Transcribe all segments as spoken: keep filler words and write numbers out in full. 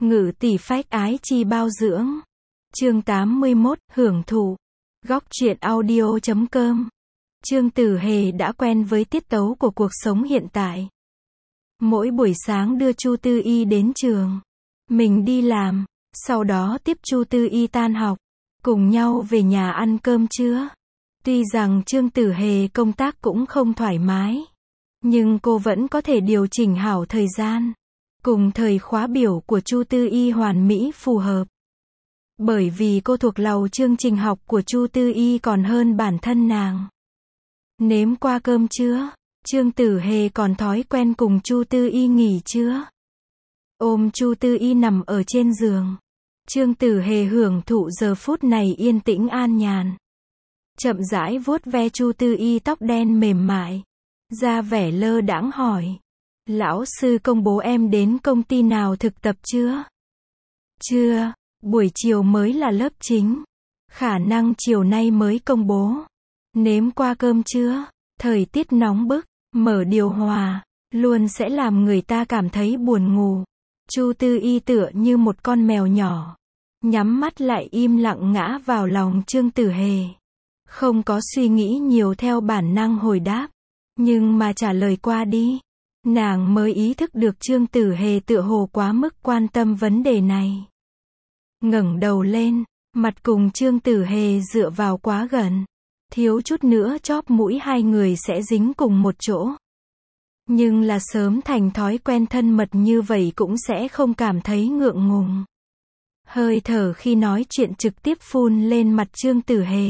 Ngự tỷ phách ái chi bao dưỡng. Chương tám mươi mốt, hưởng thụ. Góc truyện audio chấm com. Trương Tử Hề đã quen với tiết tấu của cuộc sống hiện tại. Mỗi buổi sáng đưa Chu Tư Y đến trường, mình đi làm, sau đó tiếp Chu Tư Y tan học, cùng nhau về nhà ăn cơm trưa. Tuy rằng Trương Tử Hề công tác cũng không thoải mái, nhưng cô vẫn có thể điều chỉnh hảo thời gian, cùng thời khóa biểu của Chu Tư Y hoàn mỹ phù hợp. Bởi vì cô thuộc lòng chương trình học của Chu Tư Y còn hơn bản thân nàng. Nếm qua cơm trưa, Trương Tử Hề còn thói quen cùng Chu Tư Y nghỉ trưa. Ôm Chu Tư Y nằm ở trên giường, Trương Tử Hề hưởng thụ giờ phút này yên tĩnh an nhàn. Chậm rãi vuốt ve Chu Tư Y tóc đen mềm mại, ra vẻ lơ đãng hỏi: lão sư công bố em đến công ty nào thực tập chưa? Chưa, buổi chiều mới là lớp chính, khả năng chiều nay mới công bố. Nếm qua cơm trưa, thời tiết nóng bức, mở điều hòa, luôn sẽ làm người ta cảm thấy buồn ngủ. Chu Tư Y tựa như một con mèo nhỏ, nhắm mắt lại im lặng ngã vào lòng Trương Tử Hề. Không có suy nghĩ nhiều theo bản năng hồi đáp, nhưng mà trả lời qua đi, nàng mới ý thức được Trương Tử Hề tựa hồ quá mức quan tâm vấn đề này. Ngẩng đầu lên, mặt cùng Trương Tử Hề dựa vào quá gần, thiếu chút nữa chóp mũi hai người sẽ dính cùng một chỗ. Nhưng là sớm thành thói quen thân mật như vậy cũng sẽ không cảm thấy ngượng ngùng. Hơi thở khi nói chuyện trực tiếp phun lên mặt Trương Tử Hề.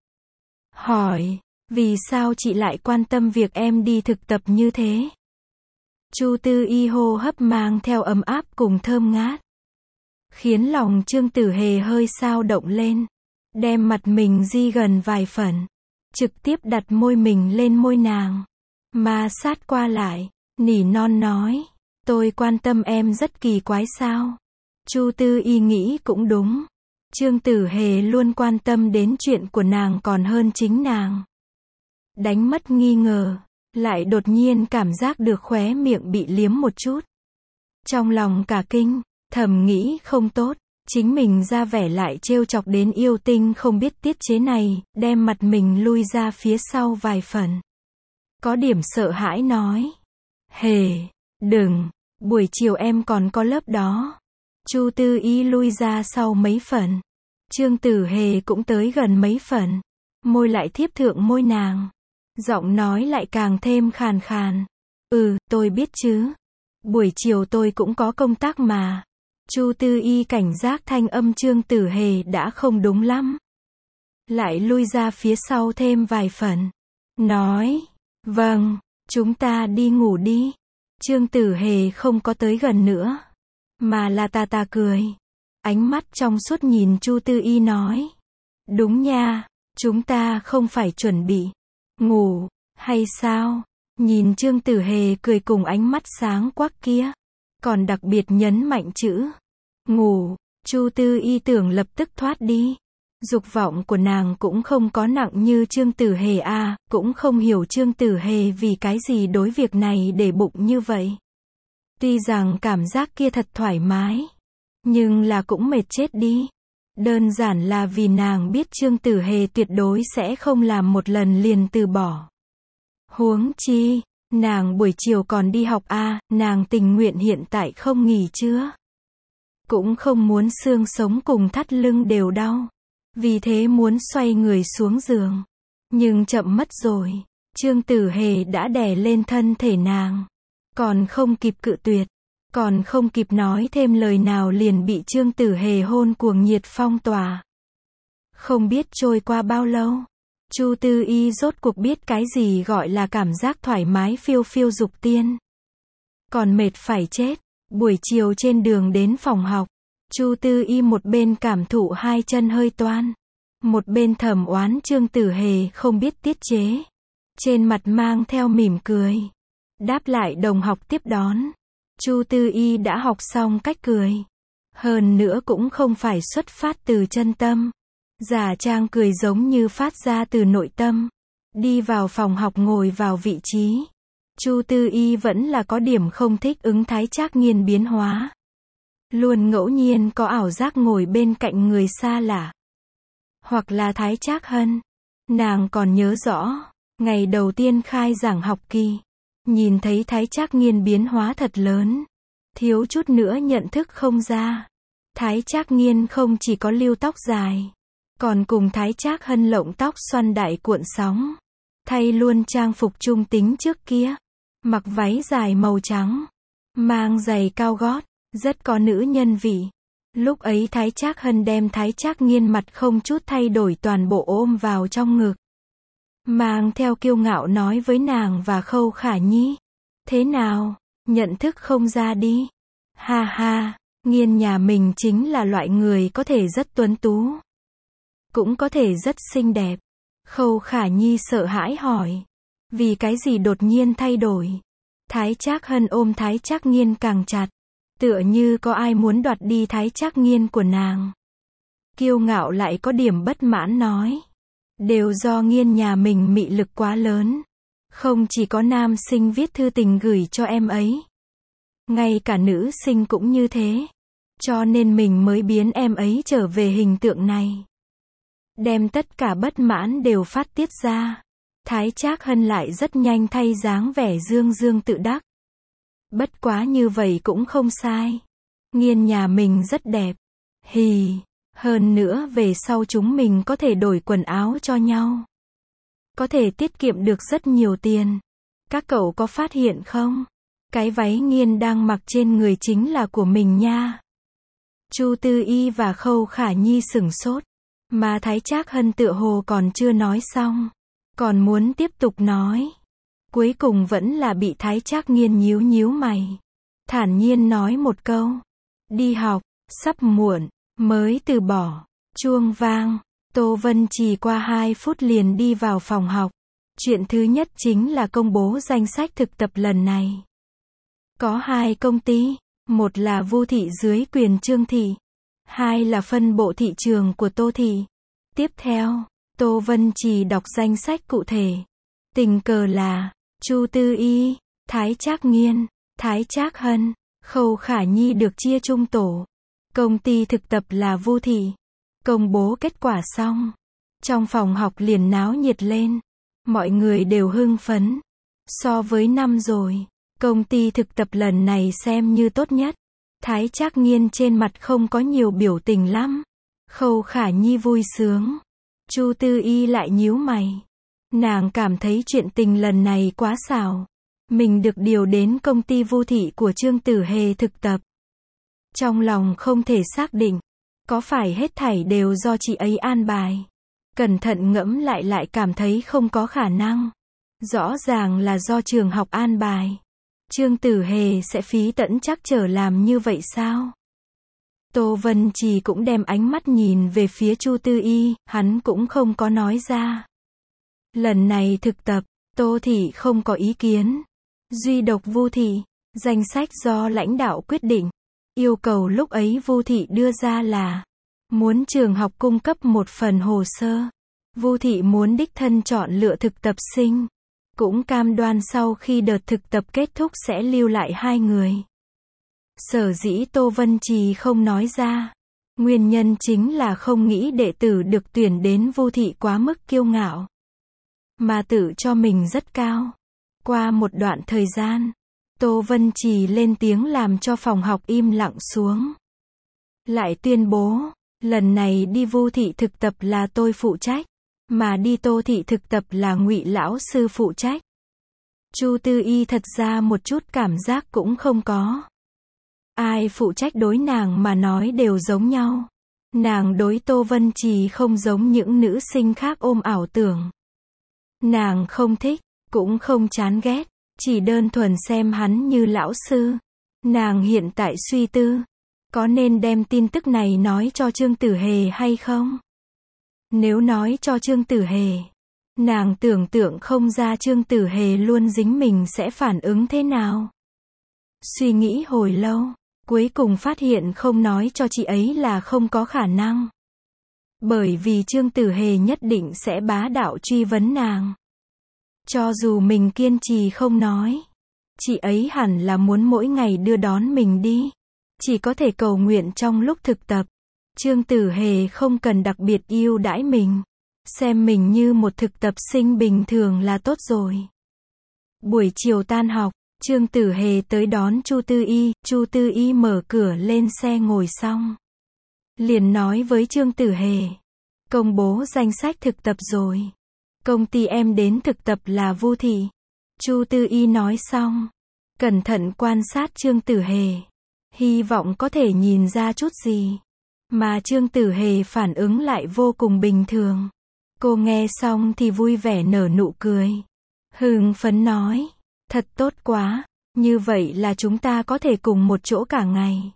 Hỏi, vì sao chị lại quan tâm việc em đi thực tập như thế? Chu Tư Y hô hấp mang theo ấm áp cùng thơm ngát, khiến lòng Trương Tử Hề hơi xao động lên, đem mặt mình di gần vài phần, trực tiếp đặt môi mình lên môi nàng, ma sát qua lại, nỉ non nói: tôi quan tâm em rất kỳ quái sao? Chu Tư Y nghĩ cũng đúng, Trương Tử Hề luôn quan tâm đến chuyện của nàng còn hơn chính nàng. Đánh mất nghi ngờ, lại đột nhiên cảm giác được khóe miệng bị liếm một chút. Trong lòng cả kinh, thầm nghĩ không tốt, chính mình ra vẻ lại trêu chọc đến yêu tinh không biết tiết chế này, đem mặt mình lui ra phía sau vài phần. Có điểm sợ hãi nói: Hề, đừng, buổi chiều em còn có lớp đó. Chu Tư Y lui ra sau mấy phần, Trương Tử Hề cũng tới gần mấy phần, môi lại thiếp thượng môi nàng, giọng nói lại càng thêm khàn khàn: ừ, tôi biết chứ, buổi chiều tôi cũng có công tác mà. Chu Tư Y cảnh giác thanh âm Trương Tử Hề đã không đúng lắm, lại lui ra phía sau thêm vài phần, nói: vâng, chúng ta đi ngủ đi. Trương Tử Hề không có tới gần nữa, mà là tà tà cười, ánh mắt trong suốt nhìn Chu Tư Y nói: đúng nha, chúng ta không phải chuẩn bị ngủ, hay sao? Nhìn Trương Tử Hề cười cùng ánh mắt sáng quắc kia, còn đặc biệt nhấn mạnh chữ ngủ, Chu Tư Y tưởng lập tức thoát đi. Dục vọng của nàng cũng không có nặng như Trương Tử Hề a, cũng không hiểu Trương Tử Hề vì cái gì đối việc này để bụng như vậy. Tuy rằng cảm giác kia thật thoải mái, nhưng là cũng mệt chết đi. Đơn giản là vì nàng biết Trương Tử Hề tuyệt đối sẽ không làm một lần liền từ bỏ. Huống chi, nàng buổi chiều còn đi học a, nàng tình nguyện hiện tại không nghỉ trưa. Cũng không muốn xương sống cùng thắt lưng đều đau. Vì thế muốn xoay người xuống giường. Nhưng chậm mất rồi. Trương Tử Hề đã đè lên thân thể nàng. Còn không kịp cự tuyệt. Còn không kịp nói thêm lời nào liền bị Trương Tử Hề hôn cuồng nhiệt phong tỏa. Không biết trôi qua bao lâu, Chu Tư Y rốt cuộc biết cái gì gọi là cảm giác thoải mái phiêu phiêu dục tiên. Còn mệt phải chết. Buổi chiều trên đường đến phòng học, Chu Tư Y một bên cảm thụ hai chân hơi toan, một bên thầm oán Trương Tử Hề không biết tiết chế. Trên mặt mang theo mỉm cười, đáp lại đồng học tiếp đón. Chu Tư Y đã học xong cách cười, hơn nữa cũng không phải xuất phát từ chân tâm, giả trang cười giống như phát ra từ nội tâm. Đi vào phòng học ngồi vào vị trí. Chu Tư Y vẫn là có điểm không thích ứng Thái Trác Nghiên biến hóa. Luôn ngẫu nhiên có ảo giác ngồi bên cạnh người xa lạ. Hoặc là Thái Trác Hân. Nàng còn nhớ rõ, ngày đầu tiên khai giảng học kỳ, nhìn thấy Thái Trác Nghiên biến hóa thật lớn, thiếu chút nữa nhận thức không ra. Thái Trác Nghiên không chỉ có lưu tóc dài, còn cùng Thái Trác Hân lộng tóc xoăn đại cuộn sóng, thay luôn trang phục trung tính trước kia, mặc váy dài màu trắng, mang giày cao gót, rất có nữ nhân vị. Lúc ấy Thái Trác Hân đem Thái Trác Nghiên mặt không chút thay đổi toàn bộ ôm vào trong ngực, mang theo kiêu ngạo nói với nàng và Khâu Khả Nhi, thế nào, nhận thức không ra đi. Ha ha, Nghiên nhà mình chính là loại người có thể rất tuấn tú, cũng có thể rất xinh đẹp. Khâu Khả Nhi sợ hãi hỏi, vì cái gì đột nhiên thay đổi? Thái Trác Hân ôm Thái Trác Nghiên càng chặt, tựa như có ai muốn đoạt đi Thái Trác Nghiên của nàng. Kiêu ngạo lại có điểm bất mãn nói, đều do Nghiên nhà mình mị lực quá lớn, không chỉ có nam sinh viết thư tình gửi cho em ấy, ngay cả nữ sinh cũng như thế, cho nên mình mới biến em ấy trở về hình tượng này. Đem tất cả bất mãn đều phát tiết ra. Thái Trác Hân lại rất nhanh thay dáng vẻ dương dương tự đắc. Bất quá như vậy cũng không sai. Nghiên nhà mình rất đẹp. Hì, hơn nữa về sau chúng mình có thể đổi quần áo cho nhau. Có thể tiết kiệm được rất nhiều tiền. Các cậu có phát hiện không? Cái váy Nghiên đang mặc trên người chính là của mình nha. Chu Tư Y và Khâu Khả Nhi sửng sốt. Mà Thái Trác Hân tựa hồ còn chưa nói xong, còn muốn tiếp tục nói. Cuối cùng vẫn là bị Thái Trác Nghiên nhíu nhíu mày, thản nhiên nói một câu, đi học, sắp muộn, mới từ bỏ. Chuông vang, Tô Vân Trì qua hai phút liền đi vào phòng học. Chuyện thứ nhất chính là công bố danh sách thực tập lần này. Có hai công ty, một là Vu thị dưới quyền Trương thị, hai là phân bộ thị trường của Tô thị. Tiếp theo, Tô Vân Trì đọc danh sách cụ thể. Tình cờ là Chu Tư Y, Thái Trác Nghiên, Thái Trác Hân, Khâu Khả Nhi được chia chung tổ. Công ty thực tập là Vu thị. Công bố kết quả xong, trong phòng học liền náo nhiệt lên. Mọi người đều hưng phấn. So với năm rồi, công ty thực tập lần này xem như tốt nhất. Thái Trác Nghiên trên mặt không có nhiều biểu tình lắm. Khâu Khả Nhi vui sướng. Chu Tư Y lại nhíu mày. Nàng cảm thấy chuyện tình lần này quá xảo. Mình được điều đến công ty Vu thị của Trương Tử Hề thực tập. Trong lòng không thể xác định, có phải hết thảy đều do chị ấy an bài. Cẩn thận ngẫm lại lại cảm thấy không có khả năng. Rõ ràng là do trường học an bài. Trương Tử Hề sẽ phí tẫn trắc trở làm như vậy sao? Tô Vân Trì cũng đem ánh mắt nhìn về phía Chu Tư Y, hắn cũng không có nói ra. Lần này thực tập, Tô thị không có ý kiến. Duy độc Vu thị, danh sách do lãnh đạo quyết định. Yêu cầu lúc ấy Vu thị đưa ra là muốn trường học cung cấp một phần hồ sơ. Vu thị muốn đích thân chọn lựa thực tập sinh. Cũng cam đoan sau khi đợt thực tập kết thúc sẽ lưu lại hai người. Sở dĩ Tô Vân Trì không nói ra. Nguyên nhân chính là không nghĩ đệ tử được tuyển đến Vu thị quá mức kiêu ngạo. Mà tự cho mình rất cao. Qua một đoạn thời gian, Tô Vân Trì lên tiếng làm cho phòng học im lặng xuống. Lại tuyên bố, lần này đi Vu thị thực tập là tôi phụ trách, mà đi Tô thị thực tập là Ngụy lão sư phụ trách. Chu Tư Y thật ra một chút cảm giác cũng không có. Ai phụ trách đối nàng mà nói đều giống nhau. Nàng đối Tô Vân Trì không giống những nữ sinh khác ôm ảo tưởng. Nàng không thích, cũng không chán ghét, chỉ đơn thuần xem hắn như lão sư. Nàng hiện tại suy tư, có nên đem tin tức này nói cho Trương Tử Hề hay không? Nếu nói cho Trương Tử Hề, nàng tưởng tượng không ra Trương Tử Hề luôn dính mình sẽ phản ứng thế nào. Suy nghĩ hồi lâu, cuối cùng phát hiện không nói cho chị ấy là không có khả năng. Bởi vì Trương Tử Hề nhất định sẽ bá đạo truy vấn nàng. Cho dù mình kiên trì không nói, chị ấy hẳn là muốn mỗi ngày đưa đón mình đi. chỉ có thể cầu nguyện trong lúc thực tập. Trương Tử Hề không cần đặc biệt yêu đãi mình. Xem mình như một thực tập sinh bình thường là tốt rồi. Buổi chiều tan học, Trương Tử Hề tới đón Chu Tư Y, Chu Tư Y mở cửa lên xe ngồi xong. Liền nói với Trương Tử Hề, công bố danh sách thực tập rồi. Công ty em đến thực tập là Vu Thị. Chu Tư Y nói xong, cẩn thận quan sát Trương Tử Hề. Hy vọng có thể nhìn ra chút gì. Mà Trương Tử Hề phản ứng lại vô cùng bình thường. Cô nghe xong thì vui vẻ nở nụ cười. Hưng phấn nói, thật tốt quá, như vậy là chúng ta có thể cùng một chỗ cả ngày.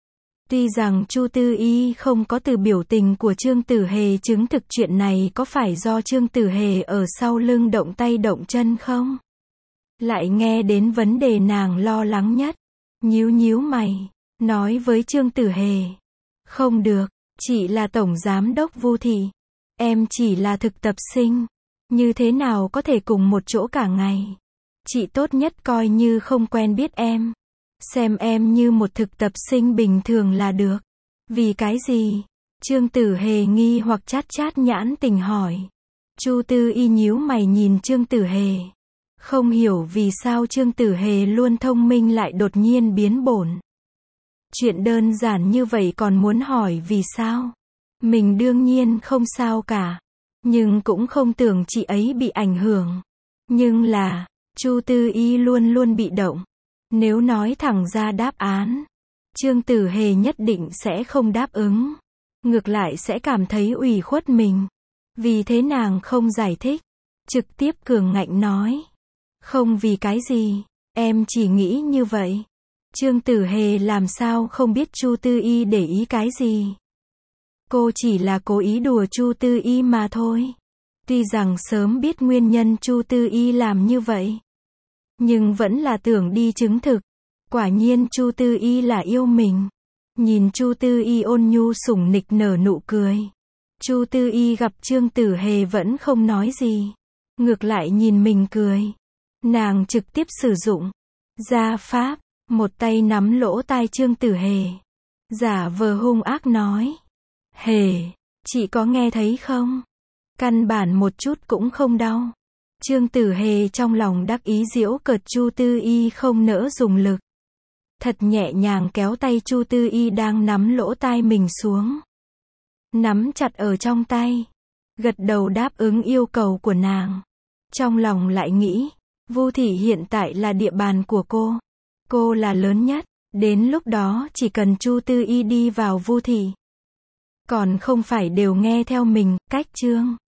Tuy rằng Chu Tư Y không có từ biểu tình của Trương Tử Hề chứng thực chuyện này có phải do Trương Tử Hề ở sau lưng động tay động chân không? Lại nghe đến vấn đề nàng lo lắng nhất. Nhíu nhíu mày, nói với Trương Tử Hề, không được, chị là tổng giám đốc Vu Thị. Em chỉ là thực tập sinh. Như thế nào có thể cùng một chỗ cả ngày? Chị tốt nhất coi như không quen biết em. Xem em như một thực tập sinh bình thường là được. Vì cái gì? Trương Tử Hề nghi hoặc chát chát nhãn tình hỏi. Chu Tư Y nhíu mày nhìn Trương Tử Hề. Không hiểu vì sao Trương Tử Hề luôn thông minh lại đột nhiên biến bổn. Chuyện đơn giản như vậy còn muốn hỏi vì sao? Mình đương nhiên không sao cả. Nhưng cũng không tưởng chị ấy bị ảnh hưởng. Nhưng là, Chu Tư Y luôn luôn bị động. Nếu nói thẳng ra đáp án, Trương Tử Hề nhất định sẽ không đáp ứng. Ngược lại sẽ cảm thấy ủy khuất mình. Vì thế nàng không giải thích. Trực tiếp cường ngạnh nói. Không vì cái gì, em chỉ nghĩ như vậy. Trương Tử Hề làm sao không biết Chu Tư Y để ý cái gì. Cô chỉ là cố ý đùa Chu Tư Y mà thôi. Tuy rằng sớm biết nguyên nhân Chu Tư Y làm như vậy, nhưng vẫn là tưởng đi chứng thực. Quả nhiên Chu Tư Y là yêu mình. Nhìn Chu Tư Y ôn nhu sủng nịch nở nụ cười. Chu Tư Y gặp Trương Tử Hề vẫn không nói gì. Ngược lại nhìn mình cười. Nàng trực tiếp sử dụng gia pháp, một tay nắm lỗ tai Trương Tử Hề. Giả vờ hung ác nói. Hề, chị có nghe thấy không? Căn bản một chút cũng không đau. Trương Tử Hề trong lòng đắc ý giễu cợt Chu Tư Y không nỡ dùng lực. Thật nhẹ nhàng kéo tay Chu Tư Y đang nắm lỗ tai mình xuống. Nắm chặt ở trong tay. Gật đầu đáp ứng yêu cầu của nàng. Trong lòng lại nghĩ, Vu Thị hiện tại là địa bàn của cô. Cô là lớn nhất. Đến lúc đó chỉ cần Chu Tư Y đi vào Vu Thị, còn không phải đều nghe theo mình. Cách chương